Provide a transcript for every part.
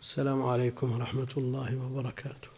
السلام عليكم ورحمة الله وبركاته.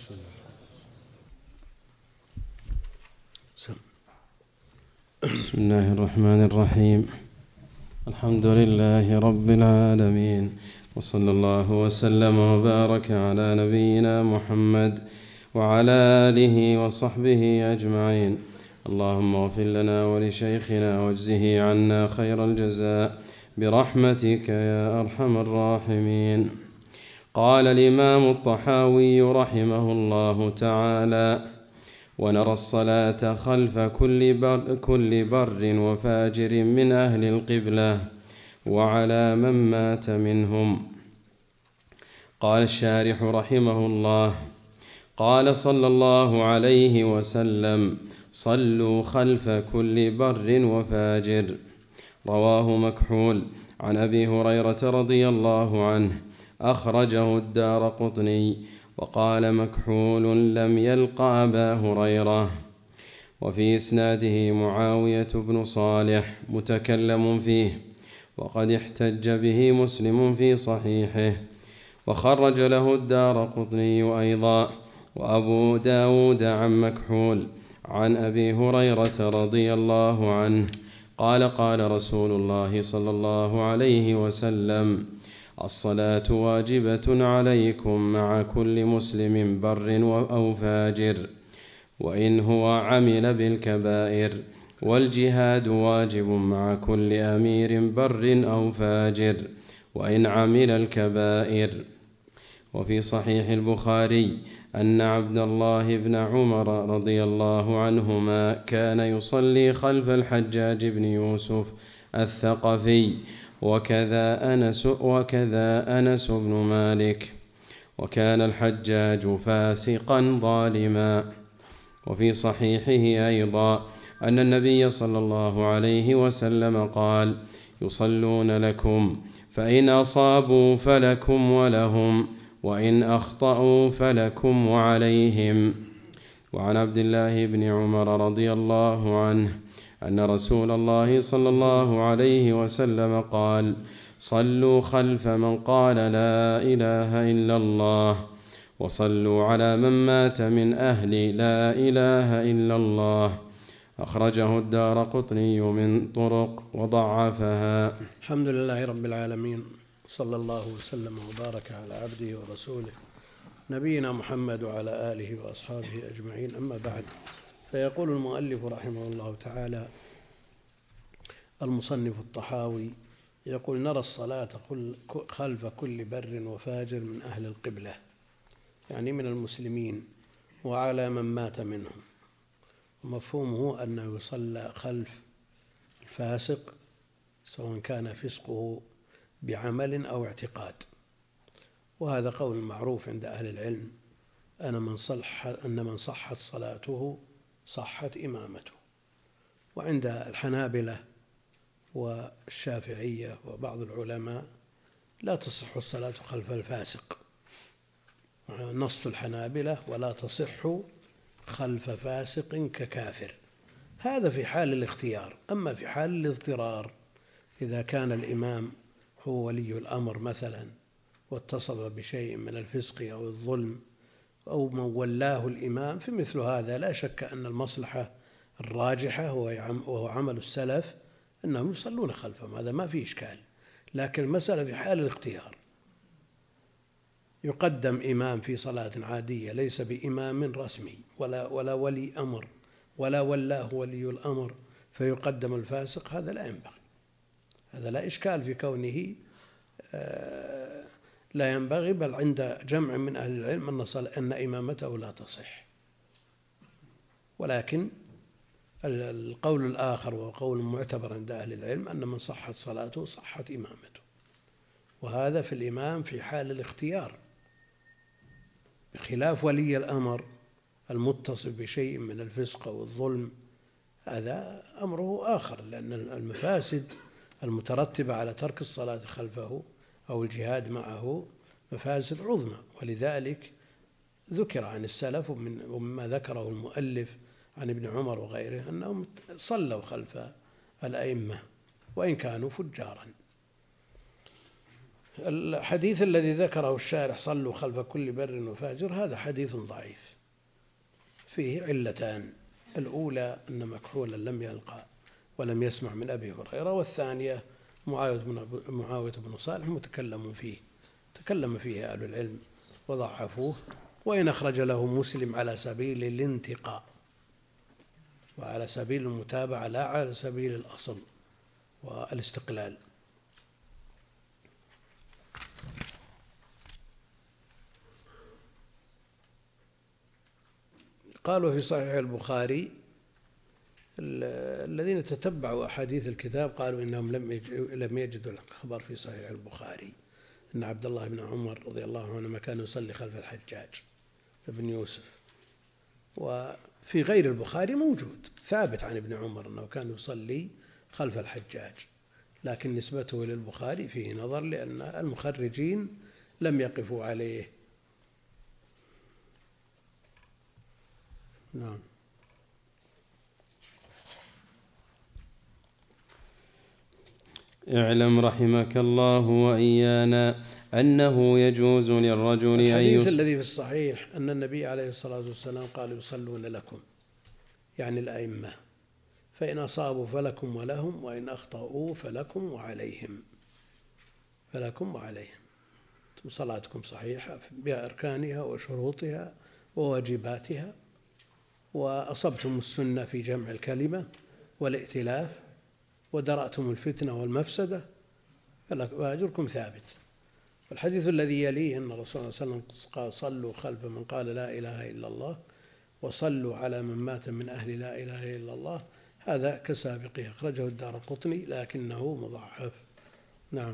بسم الله الرحمن الرحيم. الحمد لله رب العالمين، وصلى الله وسلم وبارك على نبينا محمد وعلى آله وصحبه أجمعين. اللهم اغفر لنا ولشيخنا واجزه عنا خير الجزاء برحمتك يا أرحم الراحمين. قال الإمام الطحاوي رحمه الله تعالى: ونرى الصلاة خلف كل بر وفاجر من أهل القبلة وعلى من مات منهم. قال الشارح رحمه الله: قال صلى الله عليه وسلم: صلوا خلف كل بر وفاجر. رواه مكحول عن أبي هريرة رضي الله عنه، أخرجه الدارقطني. وقال مكحول: لم يلق أبا هريرة. وفي إسناده معاوية بن صالح متكلم فيه، وقد احتج به مسلم في صحيحه، وخرج له الدارقطني أيضا وأبو داود عن مكحول عن أبي هريرة رضي الله عنه قال: قال رسول الله صلى الله عليه وسلم: الصلاة واجبة عليكم مع كل مسلم بر أو فاجر، وإن هو عمل بالكبائر، والجهاد واجب مع كل أمير بر أو فاجر وإن عمل الكبائر. وفي صحيح البخاري أن عبد الله بن عمر رضي الله عنهما كان يصلي خلف الحجاج بن يوسف الثقفي، وكذا أنس بن مالك، وكان الحجاج فاسقا ظالما. وفي صحيحه أيضا أن النبي صلى الله عليه وسلم قال: يصلون لكم، فإن أصابوا فلكم ولهم، وإن أخطأوا فلكم وعليهم. وعن عبد الله بن عمر رضي الله عنه أن رسول الله صلى الله عليه وسلم قال: صلوا خلف من قال لا إله إلا الله، وصلوا على من مات من أهل لا إله إلا الله. أخرجه الدارقطني من طرق وضعفها. الحمد لله رب العالمين، صلى الله وسلم وبارك على عبده ورسوله نبينا محمد وعلى آله وأصحابه أجمعين. أما بعد، فيقول المؤلف رحمه الله تعالى المصنف الطحاوي يقول: نرى الصلاة خلف كل بر وفاجر من أهل القبلة، يعني من المسلمين، وعلى من مات منهم. ومفهومه أنه يصلى خلف الفاسق سواء كان فسقه بعمل أو اعتقاد. وهذا قول معروف عند أهل العلم أن من صحت صلاته صحت إمامته. وعند الحنابلة والشافعية وبعض العلماء لا تصح الصلاة خلف الفاسق، نص الحنابلة: ولا تصح خلف فاسق ككافر. هذا في حال الاختيار. أما في حال الاضطرار، إذا كان الإمام هو ولي الأمر مثلا واتصف بشيء من الفسق أو الظلم أو من ولاه الإمام، في مثل هذا لا شك أن المصلحة الراجحة وهو عمل السلف أنهم يصلون خلفهم، هذا ما فيه إشكال. لكن المسألة في حال الاختيار، يقدم إمام في صلاة عادية ليس بإمام رسمي ولا ولي أمر ولا ولاه ولي الأمر، فيقدم الفاسق، هذا لا ينبغي. هذا لا إشكال في كونه لا ينبغي، بل عند جمع من أهل العلم أن إمامته لا تصح. ولكن القول الآخر وقول معتبر عند أهل العلم أن من صحت صلاته صحت إمامته، وهذا في الإمام في حال الاختيار، بخلاف ولي الأمر المتصف بشيء من الفسق أو الظلم، هذا أمره آخر، لأن المفاسد المترتبة على ترك الصلاة خلفه أو الجهاد معه مفاسد عظمى. ولذلك ذكر عن السلف ومما ذكره المؤلف عن ابن عمر وغيره أنهم صلوا خلف الأئمة وإن كانوا فجارا. الحديث الذي ذكره الشارح صلوا خلف كل بر وفاجر هذا حديث ضعيف فيه علتان: الأولى أن مكحولا لم يلقى ولم يسمع من أبي هريرة، والثانية معاوية بن صالح تكلم فيه أهل العلم وضعفوه، وإن أخرج له مسلم على سبيل الانتقاء وعلى سبيل المتابعة لا على سبيل الأصل والاستقلال. قالوا في صحيح البخاري الذين تتبعوا أحاديث الكتاب قالوا إنهم لم يجدوا الخبر في صحيح البخاري أن عبد الله بن عمر رضي الله عنهما كان يصلي خلف الحجاج بن يوسف، وفي غير البخاري موجود ثابت عن ابن عمر أنه كان يصلي خلف الحجاج، لكن نسبته للبخاري فيه نظر لأن المخرجين لم يقفوا عليه. نعم. اعلم رحمك الله وإيانا أنه يجوز للرجل الحديث الذي في الصحيح أن النبي عليه الصلاة والسلام قال يصلون لكم، يعني الأئمة، فإن أصابوا فلكم ولهم، وإن أخطأوا فلكم وعليهم. صلاتكم صحيحة بأركانها وشروطها وواجباتها، وأصبتم السنة في جمع الكلمة والائتلاف، ودرأتم الفتنة والمفسدة، فأجركم ثابت. والحديث الذي يليه أن الرسول صلى الله عليه وسلم قال صلوا خلف من قال لا إله إلا الله وصلوا على من مات من أهل لا إله إلا الله، هذا كسابقه، أخرجه الدارقطني لكنه مضعف. نعم.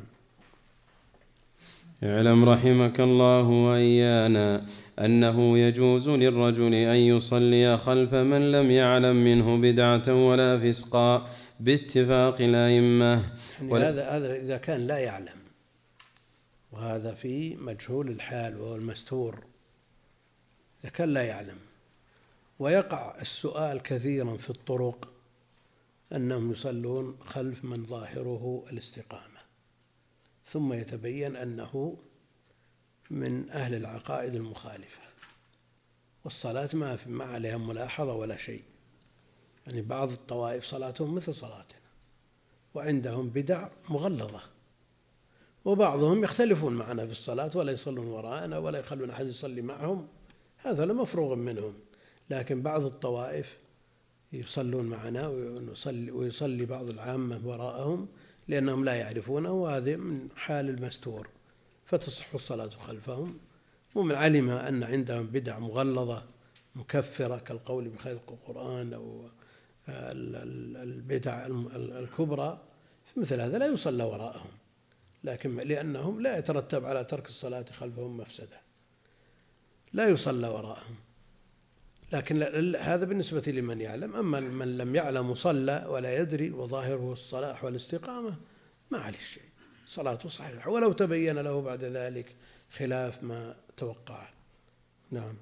اعلم رحمك الله وإيانا أنه يجوز للرجل أن يصلي خلف من لم يعلم منه بدعة ولا فسقا باتفاق الأئمة. هذا إذا كان لا يعلم، وهذا في مجهول الحال وهو المستور. إذا كان لا يعلم ويقع السؤال كثيرا في الطرق أنهم يصلون خلف من ظاهره الاستقامة، ثم يتبين أنه من أهل العقائد المخالفة، والصلاة ما عليها ملاحظة ولا شيء. يعني بعض الطوائف صلاتهم مثل صلاتنا وعندهم بدع مغلظة، وبعضهم يختلفون معنا في الصلاة ولا يصلون وراءنا ولا يخلون أحد يصلي معهم، هذا لمفروغ منهم. لكن بعض الطوائف يصلون معنا ويصلي بعض العامة وراءهم لأنهم لا يعرفونه، وهذا من حال المستور، فتصح الصلاة خلفهم. ومن علم أن عندهم بدع مغلظة مكفرة كالقول بخلق القرآن أو البدع الكبرى، مثل هذا لا يصلى وراءهم، لكن لأنهم لا يترتب على ترك الصلاة خلفهم مفسدة لا يصلى وراءهم. لكن هذا بالنسبة لمن يعلم. أما من لم يعلم صلى ولا يدري وظاهره الصلاح والاستقامة ما عليه شيء، صلاته صحيحة ولو تبين له بعد ذلك خلاف ما توقع. نعم.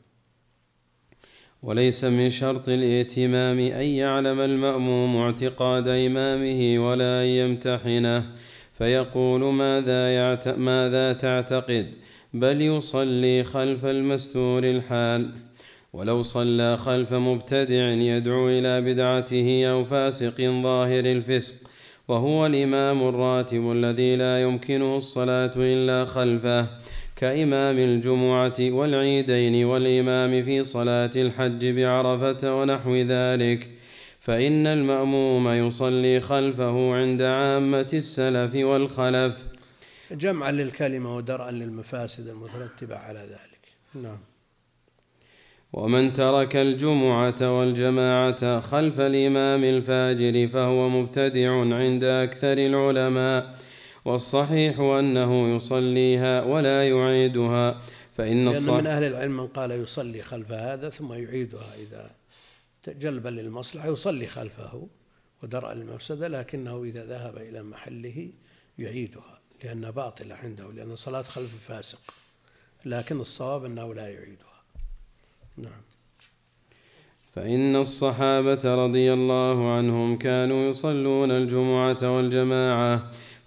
وليس من شرط الائتمام أن يعلم المأموم اعتقاد إمامه ولا أن يمتحنه فيقول ماذا تعتقد، بل يصلي خلف المستور الحال. ولو صلى خلف مبتدع يدعو إلى بدعته أو فاسق ظاهر الفسق وهو الإمام الراتب الذي لا يمكنه الصلاة إلا خلفه، كإمام الجمعة والعيدين والإمام في صلاة الحج بعرفة ونحو ذلك، فإن المأموم يصلي خلفه عند عامة السلف والخلف جمعا للكلمة ودرءا للمفاسد المترتبة على ذلك. نعم. ومن ترك الجمعة والجماعة خلف الإمام الفاجر فهو مبتدع عند أكثر العلماء، والصحيح أنه يصليها ولا يعيدها، لأن من أهل العلم من قال يصلي خلف هذا ثم يعيدها إذا جلب للمصلحة، يصلي خلفه ودرء للمفسدة، لكنه إذا ذهب إلى محله يعيدها لأنها باطلة عنده، لأن صلاة خلف فاسق، لكن الصواب أنه لا يعيدها. نعم. فإن الصحابة رضي الله عنهم كانوا يصلون الجمعة والجماعة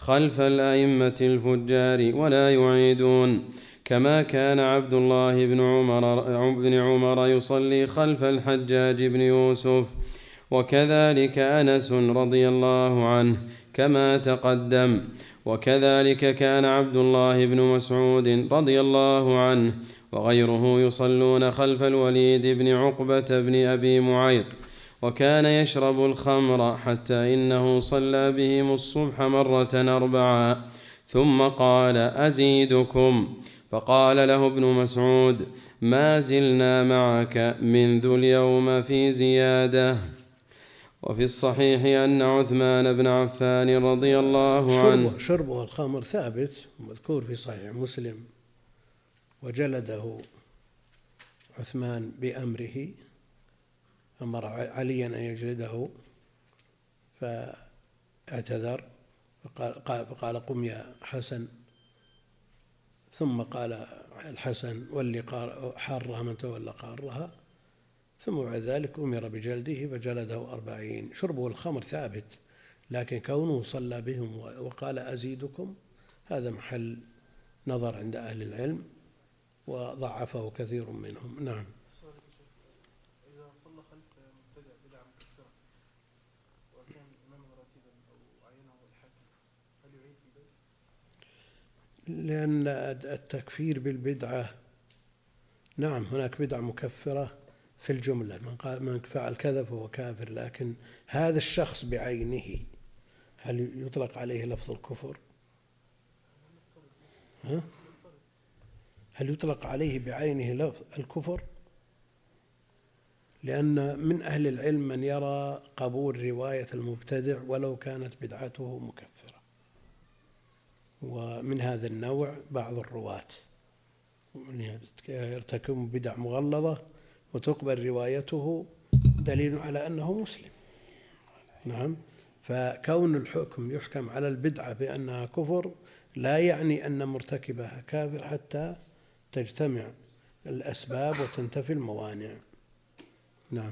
خلف الأئمة الفجار ولا يعيدون، كما كان عبد الله بن عمر يصلي خلف الحجاج بن يوسف، وكذلك أنس رضي الله عنه كما تقدم، وكذلك كان عبد الله بن مسعود رضي الله عنه وغيره يصلون خلف الوليد بن عقبة بن أبي معيط، وكان يشرب الخمر حتى إنه صلى بهم الصبح مرة 4 ثم قال: أزيدكم؟ فقال له ابن مسعود: ما زلنا معك منذ اليوم في زيادة. وفي الصحيح أن عثمان بن عفان رضي الله عنه شربه الخمر ثابت مذكور في صحيح مسلم، وجلده عثمان بأمره، أمر عليا أن يجلده فاعتذر فقال: قم يا حسن، ثم قال الحسن: واللي حارها من تولى قارها، ثم بعد ذلك أمر بجلده فجلده 40. شربه الخمر ثابت، لكن كونه صلى بهم وقال: أزيدكم، هذا محل نظر عند أهل العلم وضعفه كثير منهم. نعم. إذا صلى خلف مبتدع بدعة مكفرة وكان إماما راتبا أو عينه الحاكم، هل يعيد في ذلك؟ لأن التكفير بالبدعة، نعم، هناك بدعة مكفرة في الجملة، من فعل كذا فهو كافر، لكن هذا الشخص بعينه هل يطلق عليه لفظ الكفر؟ هل يطلق عليه بعينه لفظ الكفر؟ لأن من أهل العلم من يرى قبول رواية المبتدع ولو كانت بدعته مكفرة، ومن هذا النوع بعض الرواة يرتكب بدع مغلظة وتقبل روايته دليل على أنه مسلم. نعم. فكون الحكم يحكم على البدعة بأنها كفر لا يعني أن مرتكبها كافر حتى تجتمع الأسباب وتنتفي الموانع. نعم.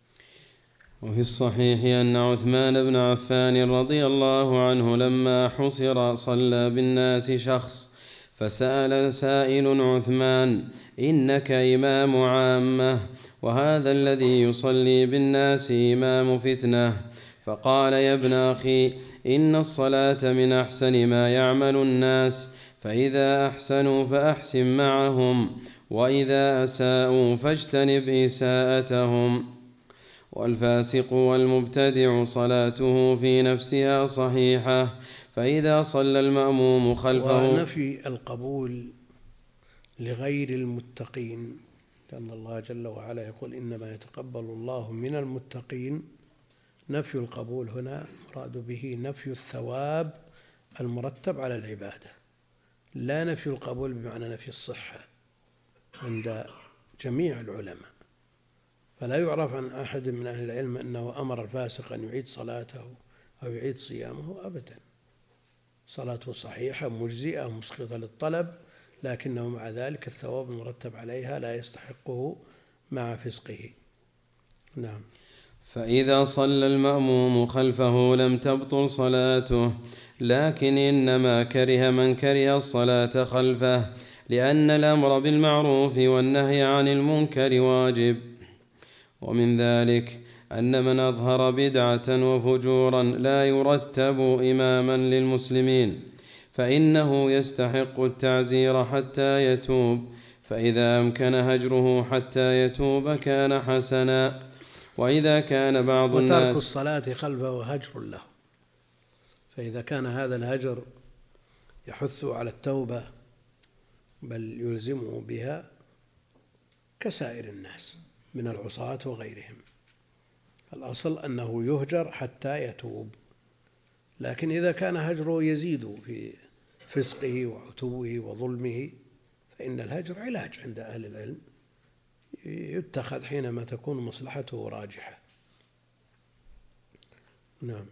وفي الصحيح أن عثمان بن عفان رضي الله عنه لما حصر صلى بالناس شخص، فسأل سائل عثمان: إنك إمام عامة، وهذا الذي يصلي بالناس إمام فتنة. فقال: يا ابن أخي، إن الصلاة من أحسن ما يعمل الناس، فإذا أحسنوا فأحسن معهم، وإذا أساءوا فاجتنب إساءتهم. والفاسق والمبتدع صلاته في نفسها صحيحة، فإذا صلى المأموم خلفه. ونفي القبول لغير المتقين، لأن الله جل وعلا يقول: إنما يتقبل الله من المتقين. نفي القبول هنا مراد به نفي الثواب المرتب على العبادة، لا نفي القبول بمعنى نفي الصحة عند جميع العلماء. فلا يعرف عن أحد من أهل العلم أنه أمر الفاسق أن يعيد صلاته أو يعيد صيامه أبدا، صلاته صحيحة مجزئة مسقطة للطلب، لكنه مع ذلك الثواب المرتب عليها لا يستحقه مع فسقه. نعم. فإذا صلى المأموم خلفه لم تبطل صلاته، لكن إنما كره من كره الصلاة خلفه، لأن الأمر بالمعروف والنهي عن المنكر واجب. ومن ذلك أن من أظهر بدعة وفجورا لا يرتب إماما للمسلمين، فإنه يستحق التعزير حتى يتوب، فإذا أمكن هجره حتى يتوب كان حسنا. وإذا كان بعض الناس وترك الصلاة خلفه هجر له، فإذا كان هذا الهجر يحث على التوبة بل يلزمه بها كسائر الناس من العصاة وغيرهم، الأصل أنه يهجر حتى يتوب. لكن إذا كان هجره يزيد في فسقه وعتوه وظلمه فإن الهجر علاج عند أهل العلم، يتخذ حينما تكون مصلحته راجحة. نعم.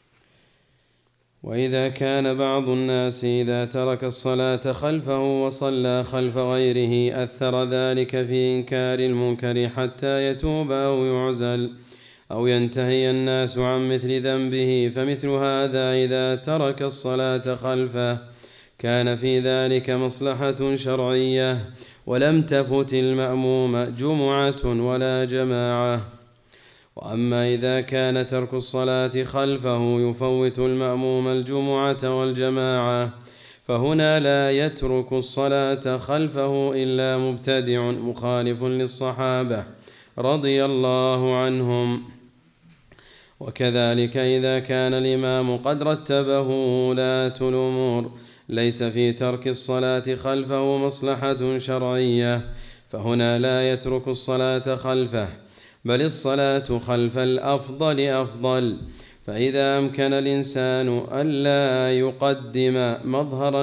وإذا كان بعض الناس إذا ترك الصلاة خلفه وصلى خلف غيره أثر ذلك في إنكار المنكر حتى يتوب أو يعزل، أو ينتهي الناس عن مثل ذنبه، فمثل هذا إذا ترك الصلاة خلفه كان في ذلك مصلحة شرعية، ولم تفت المأموم جمعة ولا جماعة. وأما إذا كان ترك الصلاة خلفه يفوت المأموم الجمعة والجماعة، فهنا لا يترك الصلاة خلفه إلا مبتدع مخالف للصحابة رضي الله عنهم. وكذلك إذا كان الإمام قد رتبه ولاة الأمور ليس في ترك الصلاة خلفه مصلحة شرعية، فهنا لا يترك الصلاة خلفه، بل الصلاة خلف الأفضل أفضل. فإذا أمكن الإنسان ألا يقدم مظهرا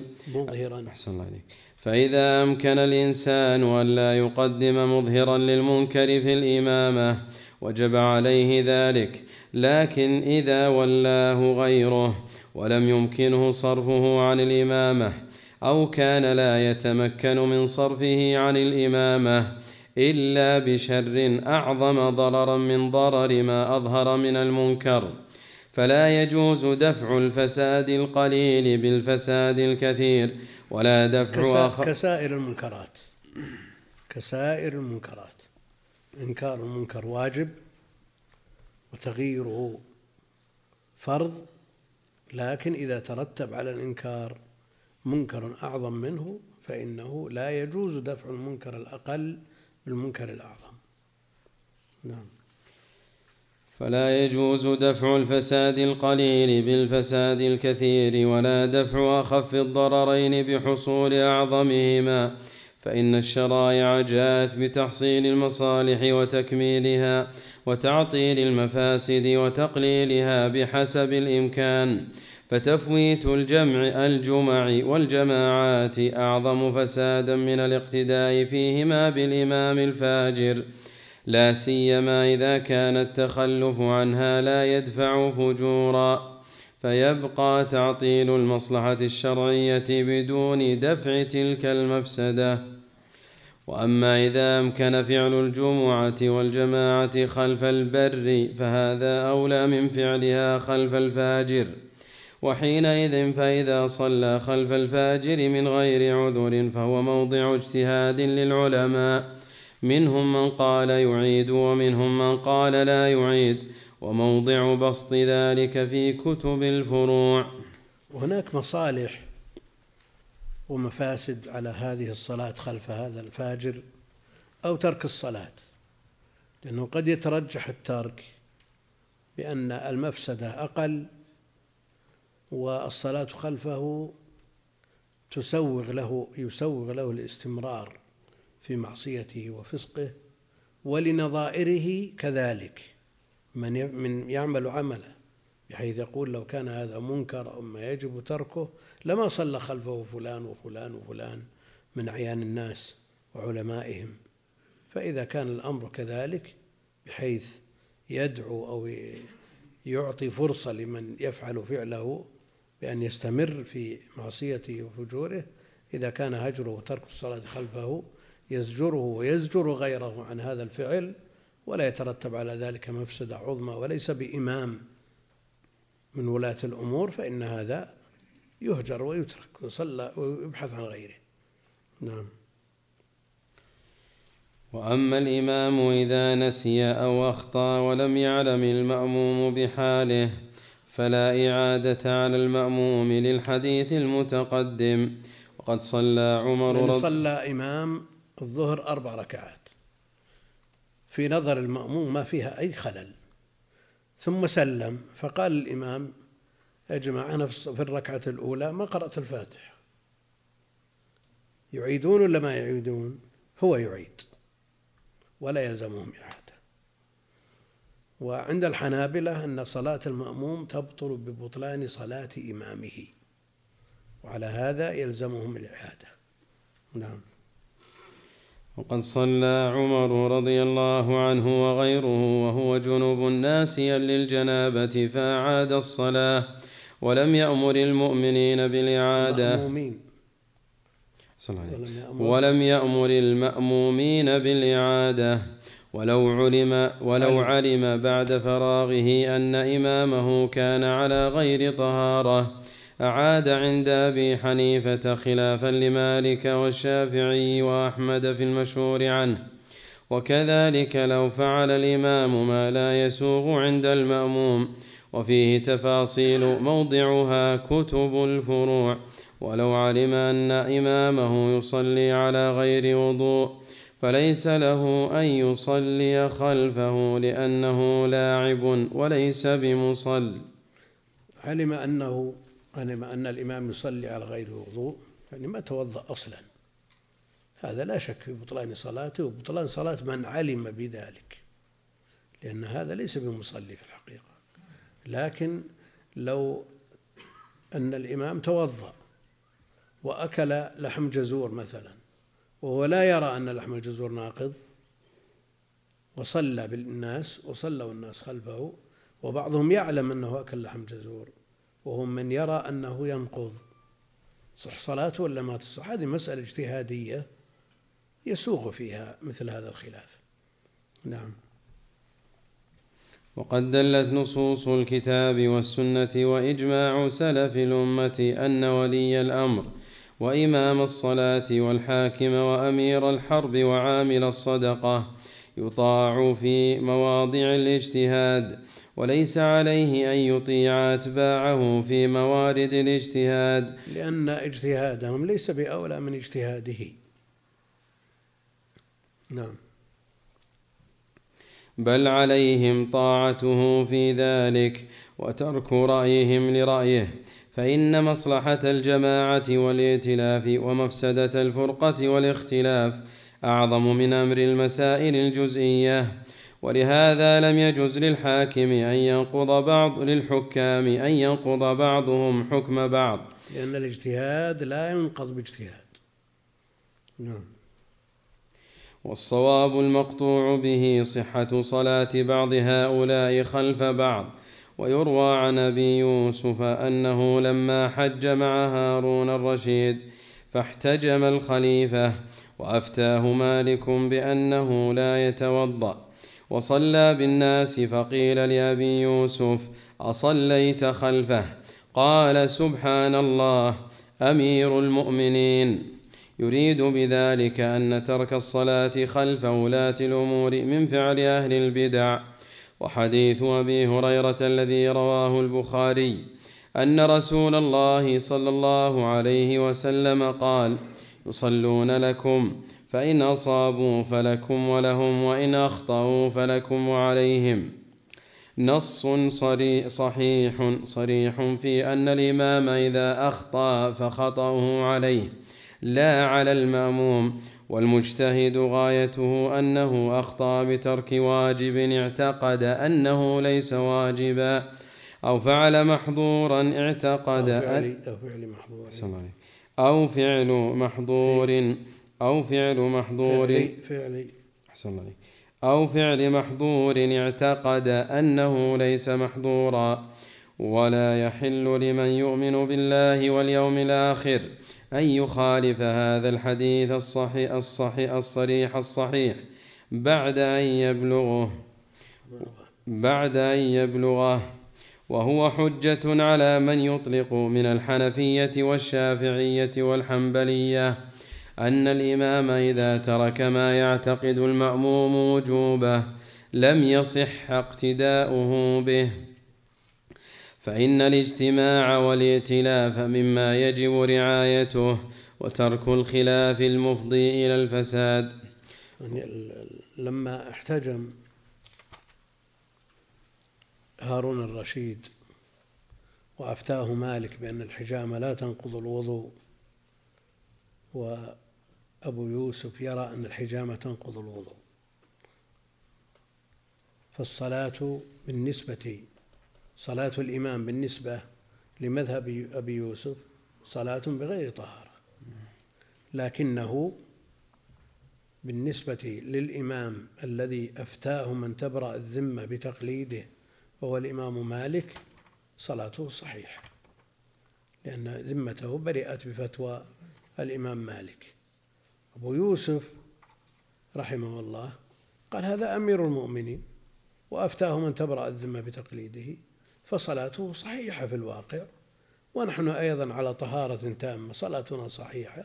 فإذا أمكن الإنسان ألا يقدم مظهرا للمنكر في الإمامة وجب عليه ذلك، لكن إذا ولاه غيره ولم يمكنه صرفه عن الإمامة، أو كان لا يتمكن من صرفه عن الإمامة إلا بشر أعظم ضررا من ضرر ما أظهر من المنكر، فلا يجوز دفع الفساد القليل بالفساد الكثير، ولا دفع كسائر المنكرات. إنكار المنكر واجب وتغييره فرض، لكن إذا ترتب على الإنكار منكر أعظم منه فإنه لا يجوز دفع المنكر الأقل بالمنكر الأعظم. نعم. فلا يجوز دفع الفساد القليل بالفساد الكثير، ولا دفع أخف الضررين بحصول أعظمهما، فإن الشرائع جاءت بتحصيل المصالح وتكميلها وتعطيل المفاسد وتقليلها بحسب الإمكان، فتفويت الجمع والجماعات أعظم فسادا من الاقتداء فيهما بالإمام الفاجر، لا سيما إذا كان التخلف عنها لا يدفع فجورا، فيبقى تعطيل المصلحة الشرعية بدون دفع تلك المفسدة. وأما إذا أمكن فعل الجمعة والجماعة خلف البر فهذا أولى من فعلها خلف الفاجر، وحينئذ فإذا صلى خلف الفاجر من غير عذر فهو موضع اجتهاد للعلماء، منهم من قال يعيد ومنهم من قال لا يعيد، وموضع بسط ذلك في كتب الفروع. وهناك مصالح ومفاسد على هذه الصلاة خلف هذا الفاجر أو ترك الصلاة، لأنه قد يترجح الترك بأن المفسدة أقل والصلاة خلفه يسوغ له الاستمرار في معصيته وفسقه، ولنظائره كذلك من يعمل عمله بحيث يقول لو كان هذا منكر أو ما يجب تركه لما صلى خلفه فلان وفلان وفلان من أعيان الناس وعلمائهم. فإذا كان الأمر كذلك بحيث يدعو أو يعطي فرصة لمن يفعل فعله بأن يستمر في معصيته وفجوره، إذا كان هجره وترك الصلاة خلفه يزجره ويزجر غيره عن هذا الفعل ولا يترتب على ذلك مفسدة عظمى وليس بإمام من ولاة الأمور، فإن هذا يهجر ويترك ويصلى ويبحث عن غيره. نعم. وأما الإمام إذا نسي أو أخطأ ولم يعلم المأموم بحاله فلا إعادة على المأموم للحديث المتقدم. وقد صلى عمر صلى إمام الظهر 4 ركعات في نظر المأموم ما فيها أي خلل، ثم سلم فقال الإمام يا جماعة أنا في الركعة الأولى ما قرأت الفاتحة، يعيدون ولا ما يعيدون؟ هو يعيد ولا يلزمهم إعادة. وعند الحنابلة أن صلاة المأموم تبطل ببطلان صلاة إمامه، وعلى هذا يلزمهم الإعادة. نعم. وقد صلى عمر رضي الله عنه وغيره وهو جنوب ناسيا للجنابة فأعاد الصلاة ولم يأمر المؤمنين بالإعادة ولم يأمر المأمومين بالإعادة، ولو علم بعد فراغه أن إمامه كان على غير طهارة أعاد عند أبي حنيفة خلافا لمالك والشافعي وأحمد في المشهور عنه. وكذلك لو فعل الإمام ما لا يسوغ عند المأموم، وفيه تفاصيل موضعها كتب الفروع. ولو علم أن إمامه يصلي على غير وضوء فليس له أن يصلي خلفه لأنه لاعب وليس بمصل. علم أن الإمام يصلي على غير وضوء، يعني ما توضأ أصلا، هذا لا شك في بطلان صلاته وبطلان صلاة من علم بذلك، لأن هذا ليس بمصلي في الحقيقة. لكن لو أن الإمام توضأ وأكل لحم جزور مثلا وهو لا يرى أن لحم الجزور ناقض، وصلى بالناس وصلوا الناس خلفه، وبعضهم يعلم أنه أكل لحم جزور وهم من يرى أنه ينقض، صح صلاته ولا ما تصح؟ هذه مسألة اجتهادية يسوغ فيها مثل هذا الخلاف. نعم. وقد دلت نصوص الكتاب والسنة وإجماع سلف الأمة أن ولي الأمر وإمام الصلاة والحاكم وأمير الحرب وعامل الصدقة يطاع في مواضع الاجتهاد، وليس عليه أن يطيع أتباعه في موارد الاجتهاد، لأن اجتهادهم ليس بأولى من اجتهاده. نعم. بل عليهم طاعته في ذلك وترك رأيهم لرأيه، فإن مصلحة الجماعة والائتلاف ومفسدة الفرقة والاختلاف أعظم من أمر المسائل الجزئية. ولهذا لم يجز للحاكم للحكام أن ينقض بعضهم حكم بعض، لأن الاجتهاد لا ينقض باجتهاد. نعم. والصواب المقطوع به صحة صلاة بعض هؤلاء خلف بعض. ويروى عن أبي يوسف أنه لما حج مع هارون الرشيد فاحتجم الخليفة وأفتاه مالك بأنه لا يتوضأ، وصلى بالناس فقيل لأبي يوسف أصليت خلفه؟ قال سبحان الله أمير المؤمنين، يريد بذلك أن ترك الصلاة خلف ولاة الأمور من فعل أهل البدع. وحديث أبي هريرة الذي رواه البخاري أن رسول الله صلى الله عليه وسلم قال يصلون لكم فإن أصابوا فلكم ولهم وإن أخطأوا فلكم وعليهم، نص صريح في أن الإمام إذا أخطأ فخطأه عليه لا على المأموم، والمجتهد غايته أنه أخطأ بترك واجب اعتقد أنه ليس واجبا، أو فعل محظورا اعتقد أو فعل محظور اعتقد أنه ليس محظورا. ولا يحل لمن يؤمن بالله واليوم الآخر أن يخالف هذا الحديث الصحيح بعد أن يبلغه، وهو حجة على من يطلق من الحنفية والشافعية والحنبلية أن الإمام إذا ترك ما يعتقد المأموم وجوبه لم يصح اقتداؤه به، فإن الاجتماع والائتلاف مما يجب رعايته، وترك الخلاف المفضي إلى الفساد. لما احتجم هارون الرشيد وأفتاه مالك بأن الحجامة لا تنقض الوضوء، وأبو يوسف يرى أن الحجامة تنقض الوضوء، فالصلاة صلاة الإمام بالنسبة لمذهب أبي يوسف صلاة بغير طهارة، لكنه بالنسبة للإمام الذي أفتاه من تبرأ الذمة بتقليده وهو الإمام مالك صلاته صحيحة، لأن ذمته برئت بفتوى الإمام مالك. أبو يوسف رحمه الله قال هذا أمير المؤمنين وأفتاه من تبرأ الذمة بتقليده، فصلاته صحيحة في الواقع، ونحن أيضا على طهارة تامة صلاتنا صحيحة.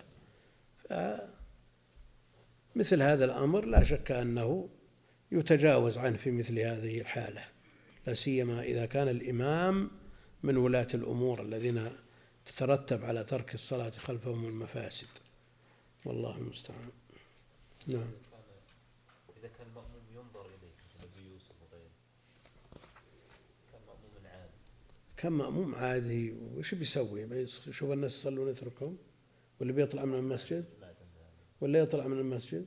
مثل هذا الأمر لا شك أنه يتجاوز عنه في مثل هذه الحالة، لا سيما إذا كان الإمام من ولاة الأمور الذين تترتب على ترك الصلاة خلفهم المفاسد، والله المستعان. نعم. إذا كان المأموم ينظر إليه أبي يوسف وغيره، كان مأموم عادي، كان مأموم عادي وش بيسوي؟ بيشوف الناس يصلون يتركهم، ولا بيطلع من المسجد، ولا يطلع من المسجد؟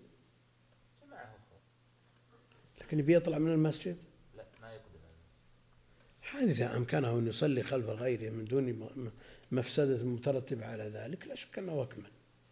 لكن بيطلع من المسجد؟ لا، ما يقدم. إذا أمكنه أن يصلي خلف غيره من دون مفسدة مترتبة على ذلك لا شك أنه أكمل.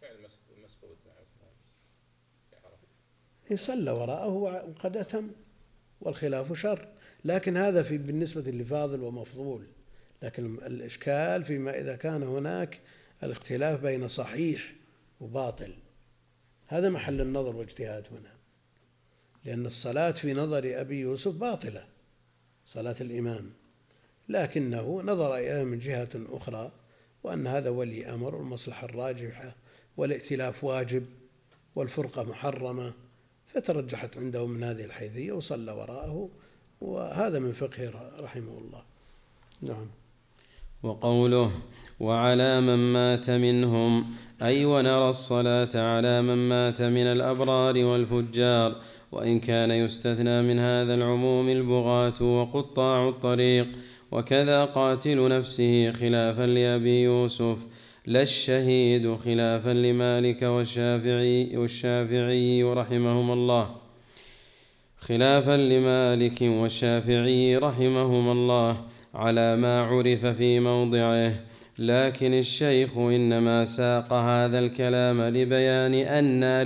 يصلى وراءه وقد أتم، والخلاف شر، لكن هذا بالنسبة لفاضل ومفضول. لكن الإشكال فيما إذا كان هناك الاختلاف بين صحيح وباطل، هذا محل النظر واجتهاد هنا، لأن الصلاة في نظر أبي يوسف باطلة، صلاة الإمام، لكنه نظر إليها من جهة أخرى، وأن هذا ولي أمر والمصلحة الراجحة والائتلاف واجب والفرقة محرمة، فترجحت عنده من هذه الحيثية وصلى وراءه، وهذا من فقهه رحمه الله. نعم. وقوله وعلى من مات منهم، أي ونرى الصلاة على من مات من الأبرار والفجار، وإن كان يستثنى من هذا العموم البغاة وقطاع الطريق، وكذا قاتل نفسه خلافا لأبي يوسف، لا الشهيد خلافا لمالك والشافعي رحمهما الله، خلافا لمالك والشافعي رحمهما الله على ما عرف في موضعه. لكن الشيخ إنما ساق هذا الكلام لبيان أننا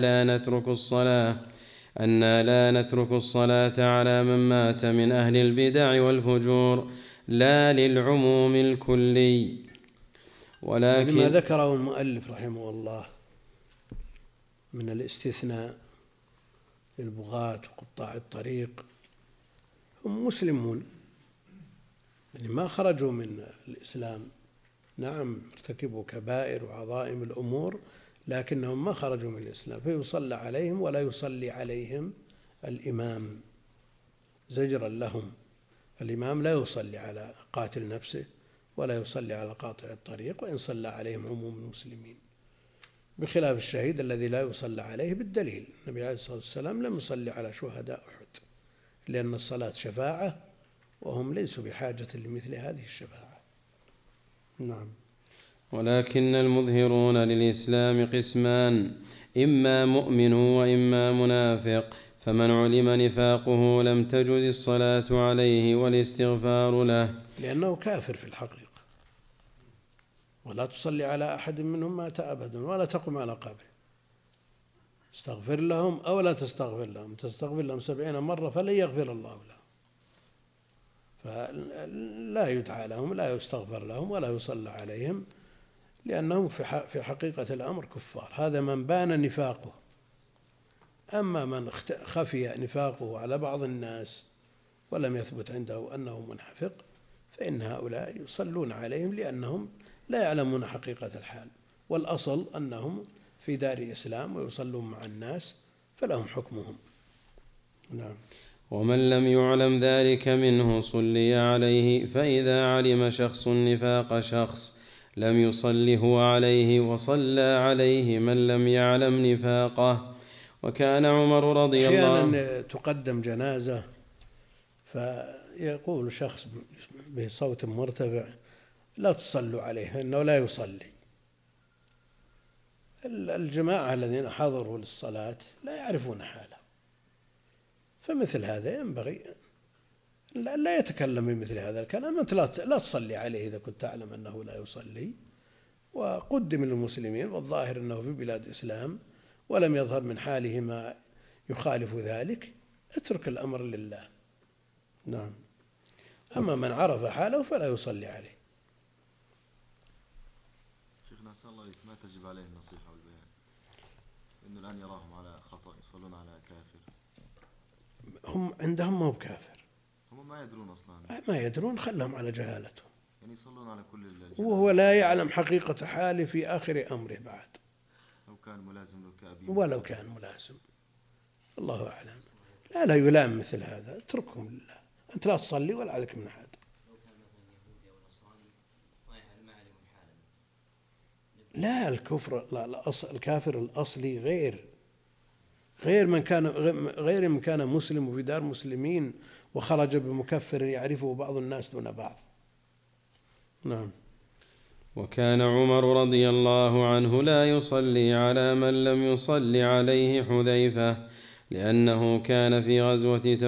لا نترك الصلاة على من مات من أهل البدع والفجور، لا للعموم الكلي. ولكن لما ذكره المؤلف رحمه الله من الاستثناء للبغاة وقطاع الطريق، هم مسلمون، يعني ما خرجوا من الإسلام، نعم ارتكبوا كبائر وعظائم الأمور، لكنهم ما خرجوا من الإسلام، فيصلى عليهم ولا يصلي عليهم الإمام زجرا لهم. الإمام لا يصلي على قاتل نفسه ولا يصلي على قاطع الطريق، وإن صلى عليهم عموم المسلمين، بخلاف الشهيد الذي لا يصلى عليه بالدليل. النبي عليه الصلاة والسلام لم يصلي على شهداء أحد، لأن الصلاة شفاعة وهم ليسوا بحاجة لمثل هذه الشفاعة. نعم. ولكن المظهرون للإسلام قسمان، إما مؤمن وإما منافق، فمن علم نفاقه لم تجز الصلاة عليه والاستغفار له، لأنه كافر في الحقيقة، ولا تصلي على أحد منهم مات أبدا ولا تقم على قبره، استغفر لهم أو لا تستغفر لهم، تستغفر لهم 70 مرة فلن يغفر الله لهم، فلا يدعى لهم، لا يستغفر لهم ولا يصلى عليهم، لأنهم في حقيقة الأمر كفار. هذا من بان نفاقه. أما من خفي نفاقه على بعض الناس ولم يثبت عنده أنه منافق، فإن هؤلاء يصلون عليهم لأنهم لا يعلمون حقيقة الحال، والأصل أنهم في دار إسلام ويصلون مع الناس فلهم حكمهم. نعم. ومن لم يعلم ذلك منه صلي عليه، فإذا علم شخص نفاق شخص لم يصل هو عليه، وصلى عليه من لم يعلم نفاقه. وكان عمر رضي الله عنه أحيانا تقدم جنازة فيقول شخص بصوت مرتفع لا تصلوا عليه إنه لا يصلي. الجماعة الذين حضروا للصلاة لا يعرفون حاله، فمثل هذا ينبغي لا يتكلم بمثل هذا الكلام. أنت لا تصلي عليه إذا كنت تعلم أنه لا يصلي، وقدم للمسلمين، والظاهر أنه في بلاد إسلام ولم يظهر من حاله ما يخالف ذلك، اترك الأمر لله. نعم. أما من عرف حاله فلا يصلي عليه. شيخنا أسأل الله ما تجب عليه النصيحة والبيان، إنه الآن يراهم على خطأ يصلون على كافر. هم عندهم ما هو بكافر، هم ما يدرون أصلا، ما يدرون، خلهم على جهالتهم، يعني يصلون على كل وهو لا يعلم حقيقة حاله في آخر أمره بعد، لو كان ملازم له كأبي ولو كان ملازم. الله أعلم. لا يلام مثل هذا، اتركهم لله، أنت لا تصلي ولا عليك من أحد. لا الكفر، لا الكافر الأصلي غير من كان مسلم وفي دار مسلمين وخرج بمكفر يعرفه بعض الناس دون بعض. نعم. وكان عمر رضي الله عنه لا يصلي على من لم يصلي عليه حذيفة، لأنه كان في غزوة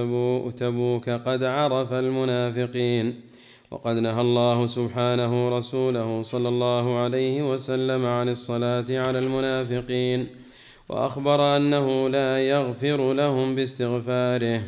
تبوك قد عرف المنافقين، وقد نهى الله سبحانه رسوله صلى الله عليه وسلم عن الصلاة على المنافقين، وأخبر أنه لا يغفر لهم باستغفاره،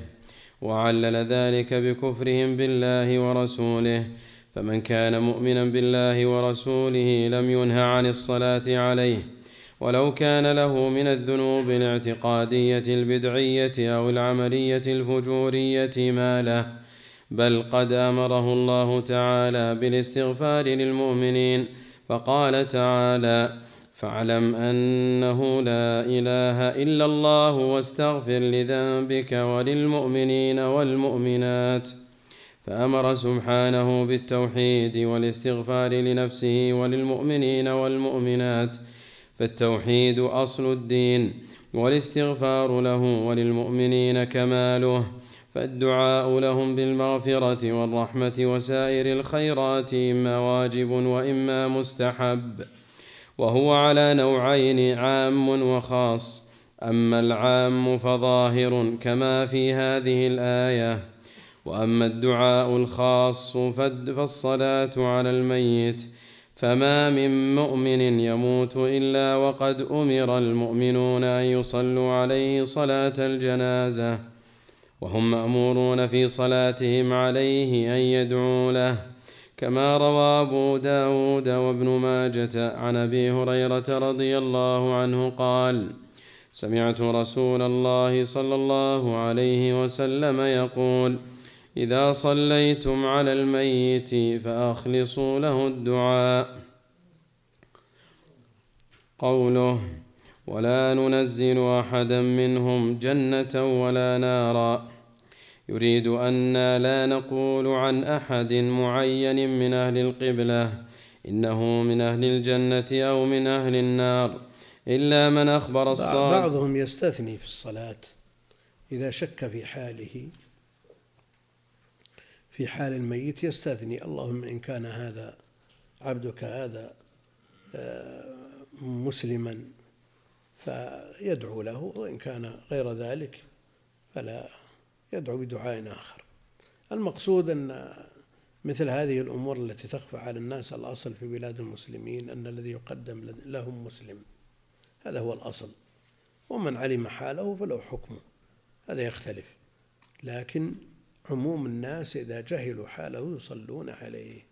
وعلل ذلك بكفرهم بالله ورسوله، فمن كان مؤمنا بالله ورسوله لم ينه عن الصلاة عليه، ولو كان له من الذنوب الاعتقادية البدعية أو العملية الفجورية ما له، بل قد أمره الله تعالى بالاستغفار للمؤمنين، فقال تعالى: فاعلم أنه لا إله إلا الله واستغفر لذنبك وللمؤمنين والمؤمنات. فأمر سبحانه بالتوحيد والاستغفار لنفسه وللمؤمنين والمؤمنات، فالتوحيد أصل الدين، والاستغفار له وللمؤمنين كماله، فالدعاء لهم بالمغفرة والرحمة وسائر الخيرات إما واجب وإما مستحب، وهو على نوعين: عام وخاص. أما العام فظاهر كما في هذه الآية، وأما الدعاء الخاص فالصلاة على الميت، فما من مؤمن يموت إلا وقد أمر المؤمنون أن يصلوا عليه صلاة الجنازة، وهم مأمورون في صلاتهم عليه أن يدعوا له، كما روى أبو داود وابن ماجة عن أبي هريرة رضي الله عنه قال: سمعت رسول الله صلى الله عليه وسلم يقول: إذا صليتم على الميت فأخلصوا له الدعاء. قوله: ولا ننزل أحدا منهم جنة ولا نارا، يريد أن لا نقول عن أحد معين من أهل القبلة إنه من أهل الجنة أو من أهل النار، إلا من أخبر الصادق. بعضهم يستثني في الصلاة إذا شك في حاله، في حال الميت يستثني: اللهم إن كان هذا عبدك هذا مسلما فيدعو له، وإن كان غير ذلك فلا يدعو بدعاء آخر. المقصود أن مثل هذه الأمور التي تخفى على الناس، الأصل في بلاد المسلمين أن الذي يقدم لهم مسلم، هذا هو الأصل، ومن علم حاله فله حكمه، هذا يختلف. لكن عموم الناس إذا جهلوا حاله يصلون عليه،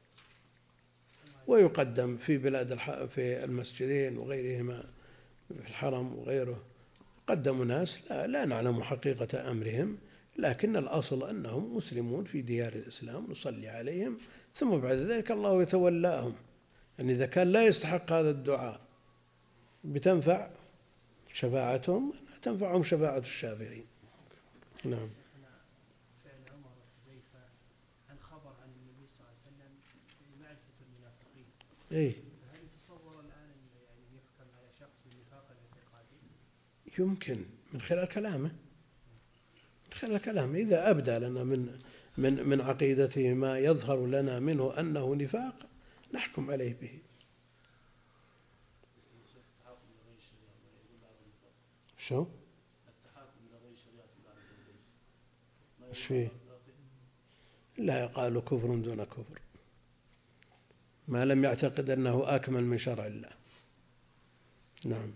ويقدم في بلاد في المسجدين وغيرهما في الحرم وغيره، قدموا ناس لا نعلم حقيقة أمرهم، لكن الأصل أنهم مسلمون في ديار الإسلام، نصلي عليهم، ثم بعد ذلك الله يتولاهم. يعني إذا كان لا يستحق هذا الدعاء بتنفع شفاعتهم، تنفعهم شفاعة الشافعين. نعم. فعل عمر وحذيفة عن خبر عن النبي صلى الله عليه وسلم بمعرفة المنافقين. هل يتصور الآن يعني يحكم على شخص بالنفاق الاعتقادي؟ يمكن من خلال كلامه، إذا أبدى لنا من عقيدته ما يظهر لنا منه أنه نفاق نحكم عليه به. شو؟ ايش فيه؟ لا، قالوا كفر دون كفر، ما لم يعتقد أنه أكمل من شرع الله. نعم.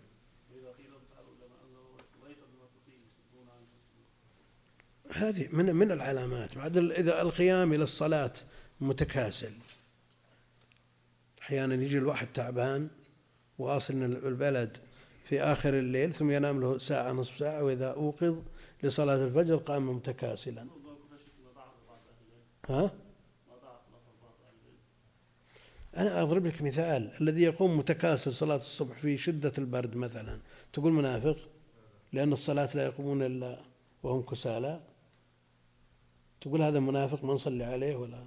هذه من العلامات. بعد إذا القيام إلى الصلاة متكاسل، أحيانا يجي الواحد تعبان وأصل البلد في آخر الليل ثم ينام له ساعة نصف ساعة، وإذا أوقظ لصلاة الفجر قام متكاسلا. ها؟ أنا أضرب لك مثال، الذي يقوم متكاسل صلاة الصبح في شدة البرد مثلا تقول منافق لأن الصلاة لا يقومون إلا وهم كسالى؟ تقول هذا منافق ما نصلي عليه؟ ولا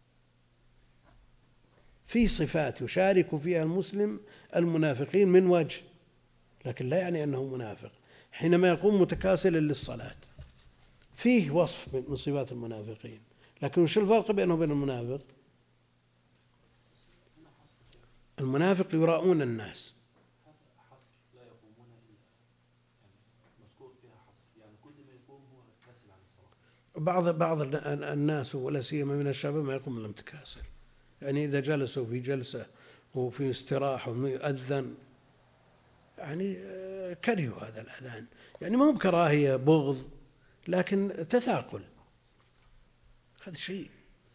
في صفات يشارك فيها المسلم المنافقين من وجه، لكن لا يعني أنه منافق حينما يقوم متكاسلا للصلاة. فيه وصف من صفات المنافقين، لكن وش الفرق بينه وبين المنافق؟ المنافق يراؤون الناس. لا يقومون إلا مذكور فيها حصر، يعني كل ما يقوم هو كاسل عن الصلاة. بعض الناس ولا سيما من الشباب ما يقوم إلا متكاسل، يعني إذا جلسوا في جلسة وفي استراحة ويؤذن يعني كرهوا هذا الأذان، يعني ما هو بكراهية بغض لكن تثاقل، هذا شيء.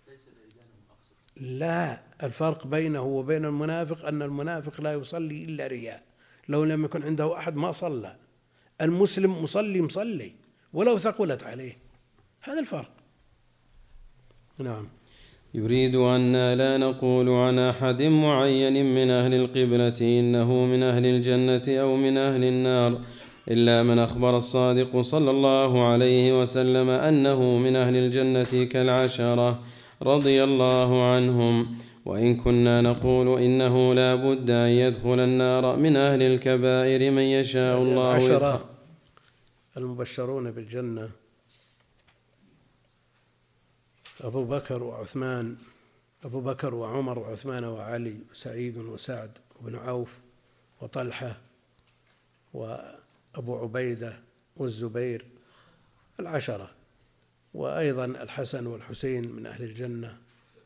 لا، الفرق بينه وبين المنافق أن المنافق لا يصلي إلا رياء، لو لم يكن عنده أحد ما صلى. المسلم مصلي ولو ثقلت عليه، هذا الفرق. نعم. يريد أن لا نقول عن أحد معين من أهل القبلة إنه من أهل الجنة أو من أهل النار، إلا من أخبر الصادق صلى الله عليه وسلم أنه من أهل الجنة كالعشرة رضي الله عنهم. وإن كنا نقول إنه لا بد أن يدخل النار من أهل الكبائر من يشاء الله. العشرة المبشرون بالجنة أبو بكر وعمر وعثمان وعلي وسعيد وسعد وابن عوف وطلحة وأبو عبيدة والزبير، العشرة. وأيضا الحسن والحسين من أهل الجنة،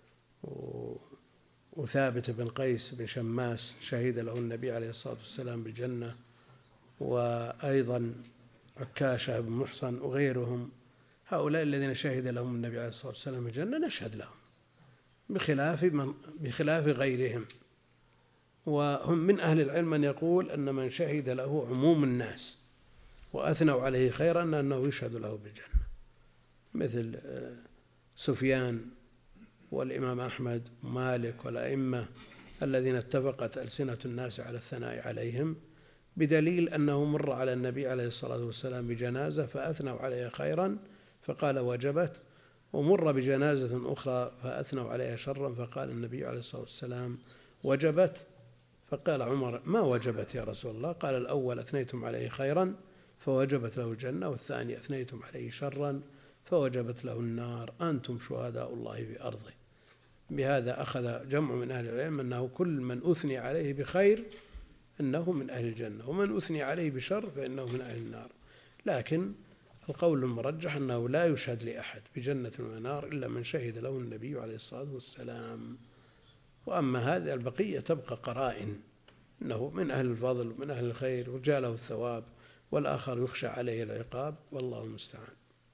وثابت بن قيس بن شماس شهد له النبي عليه الصلاة والسلام بالجنة، وأيضا عكاشة بن محصن وغيرهم. هؤلاء الذين شهد لهم النبي عليه الصلاة والسلام بالجنة نشهد لهم بخلاف غيرهم. وهم من أهل العلم من يقول أن من شهد له عموم الناس وأثنوا عليه خيرا أنه يشهد له بالجنة، مثل سفيان والإمام أحمد ومالك والأئمة الذين اتفقت ألسنة الناس على الثناء عليهم، بدليل أنه مر على النبي عليه الصلاة والسلام بجنازة فأثنوا عليها خيرا فقال وجبت، ومر بجنازة أخرى فأثنوا عليها شرا فقال النبي عليه الصلاة والسلام وجبت، فقال عمر ما وجبت يا رسول الله؟ قال الأول أثنيتم عليه خيرا فوجبت له الجنة، والثاني أثنيتم عليه شرا فوجبت له النار، أنتم شهداء الله في أرضه. بهذا أخذ جمع من أهل العلم أنه كل من أثني عليه بخير أنه من أهل الجنة، ومن أثني عليه بشر فإنه من أهل النار. لكن القول المرجح أنه لا يشهد لأحد بجنة ونار إلا من شهد له النبي عليه الصلاة والسلام. وأما هذه البقية تبقى قرائن أنه من أهل الفضل ومن أهل الخير وجاء له الثواب، والآخر يخشى عليه العقاب، والله المستعان.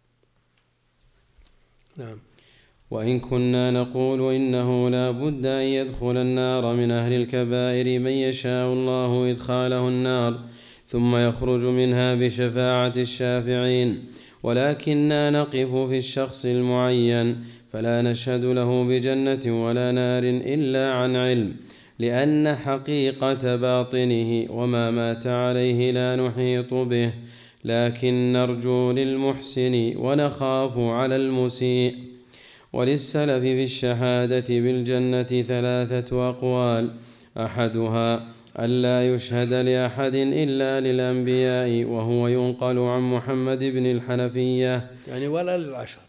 نعم. وإن كنا نقول إنه لا بد أن يدخل النار من أهل الكبائر من يشاء الله إدخاله النار ثم يخرج منها بشفاعة الشافعين، ولكننا نقف في الشخص المعين فلا نشهد له بجنة ولا نار إلا عن علم، لأن حقيقة باطنه وما مات عليه لا نحيط به، لكن نرجو للمحسن ونخاف على المسيء. وللسلف في الشهادة بالجنة 3 أقوال، أحدها ألا يشهد لأحد إلا للأنبياء، وهو ينقل عن محمد بن الحنفية، يعني ولا للعشرة،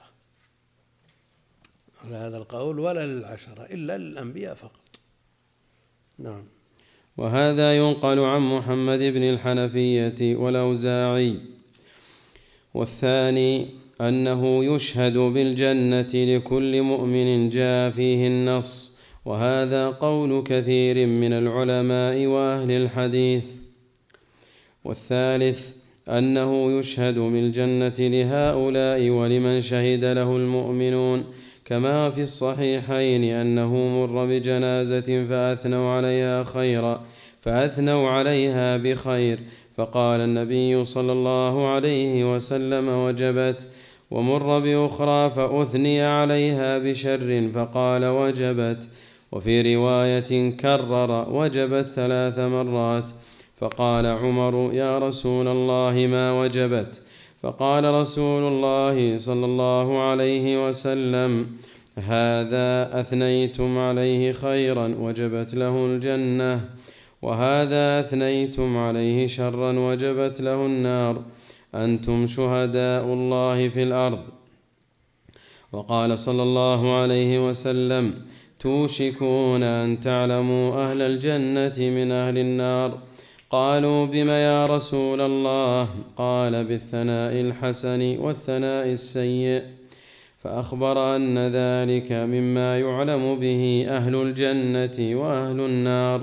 على هذا القول ولا للعشرة إلا للأنبياء فقط. نعم. وهذا ينقل عن محمد بن الحنفية والأوزاعي. والثاني أنه يشهد بالجنة لكل مؤمن جاء فيه النص، وهذا قول كثير من العلماء وأهل الحديث. والثالث أنه يشهد بالجنة لهؤلاء ولمن شهد له المؤمنون، كما في الصحيحين أنه مر بجنازة فأثنوا عليها بخير فقال النبي صلى الله عليه وسلم وجبت. ومر بأخرى فأثني عليها بشر فقال وجبت. وفي رواية كرر وجبت 3 مرات. فقال عمر يا رسول الله ما وجبت؟ فقال رسول الله صلى الله عليه وسلم هذا أثنيتم عليه خيرا وجبت له الجنة، وهذا أثنيتم عليه شرا وجبت له النار، أنتم شهداء الله في الأرض. وقال صلى الله عليه وسلم توشكون أن تعلموا أهل الجنة من أهل النار. قالوا بم يا رسول الله؟ قال بالثناء الحسن والثناء السيء، فأخبر أن ذلك مما يعلم به أهل الجنة وأهل النار.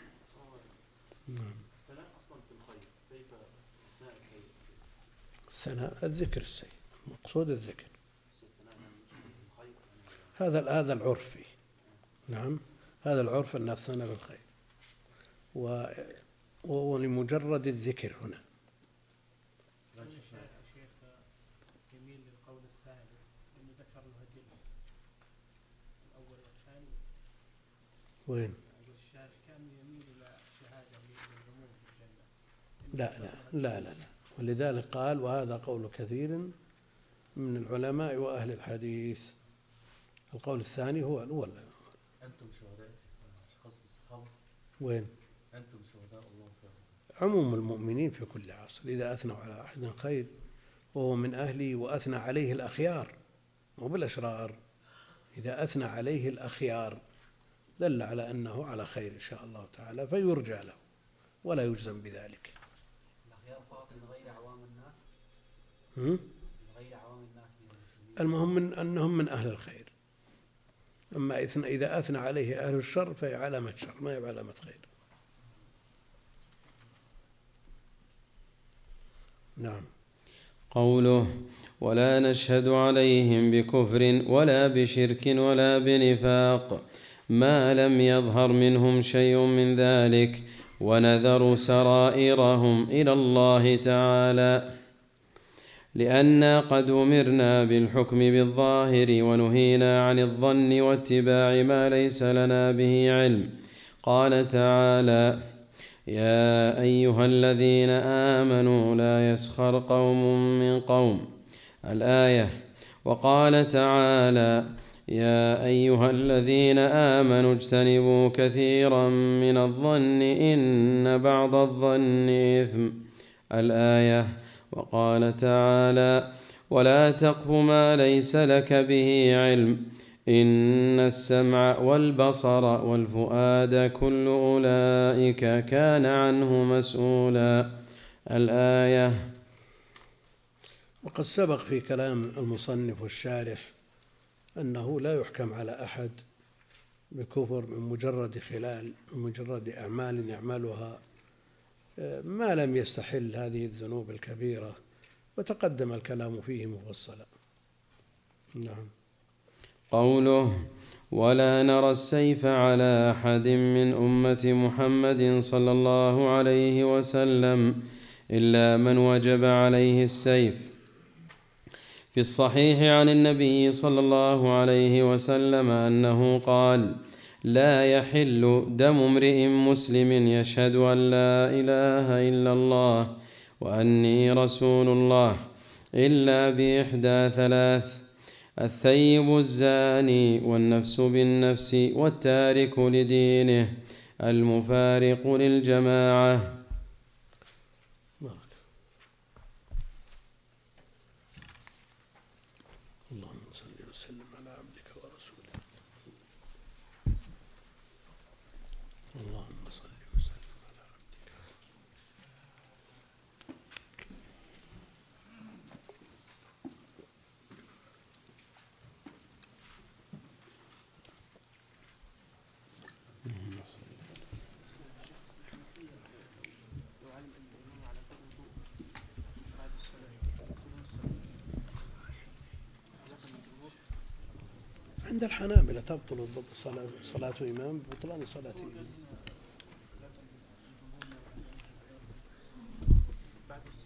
الثناء أصلا في الخير، كيف الثناء السيء؟ الثناء الذكر السيء، مقصود الذكر، الثناء الخير هذا العرفي. نعم، هذا العرف أن الثناء بالخير، ولمجرد الذكر هنا. الشيخ يميل للقول الثاني أنه ذكر له الدليل الأول والثاني. وين؟ الشارع كان يميل إلى شهادة للعموم في الجنة. لا، ولذلك قال وهذا قول كثير من العلماء وأهل الحديث. القول الثاني هو الأول. أنتم شهداء أشخاص الصحابة. وين؟ أنتم شهداء الله في عموم المؤمنين في كل عصر إذا أثنوا على أحد خير وهو من أهله وأثنى عليه الأخيار مو بالأشرار، إذا أثنى عليه الأخيار دل على أنه على خير إن شاء الله تعالى فيرجى له ولا يجزم بذلك. الأخيار فقط من غير عوام الناس؟ من غير عوام الناس. المهم أنهم من أهل الخير. أما إذا أثنى عليه أهل الشر فهي علامة شر ما هي علامة خير. نعم. قوله ولا نشهد عليهم بكفر ولا بشرك ولا بنفاق ما لم يظهر منهم شيء من ذلك، ونذر سرائرهم إلى الله تعالى، لأننا قد أمرنا بالحكم بالظاهر ونهينا عن الظن واتباع ما ليس لنا به علم. قال تعالى يا أيها الذين آمنوا لا يسخر قوم من قوم الآية. وقال تعالى يا أيها الذين آمنوا اجتنبوا كثيرا من الظن إن بعض الظن إثم الآية. وقال تعالى ولا تقف ما ليس لك به علم إن السمع والبصر والفؤاد كل أولئك كان عنه مسؤولا الآية. وقد سبق في كلام المصنف والشارح أنه لا يحكم على أحد بكفر من مجرد أعمال يعملها ما لم يستحل هذه الذنوب الكبيرة، وتقدم الكلام فيه مفصلا. نعم. قوله ولا نرى السيف على أحد من أمة محمد صلى الله عليه وسلم إلا من وجب عليه السيف. في الصحيح عن النبي صلى الله عليه وسلم أنه قال لا يحل دم امرئ مسلم يشهد أن لا إله إلا الله وأني رسول الله إلا بإحدى 3: الثيب الزاني والنفس بالنفس والتارك لدينه المفارق للجماعة. اللهم صل وسلم على عبدك ورسولك. اللهم صل وسلم على عبدك. عند الحنابلة تبطل صلاة إمام ببطلان صلاة إمام. بعد الصلاة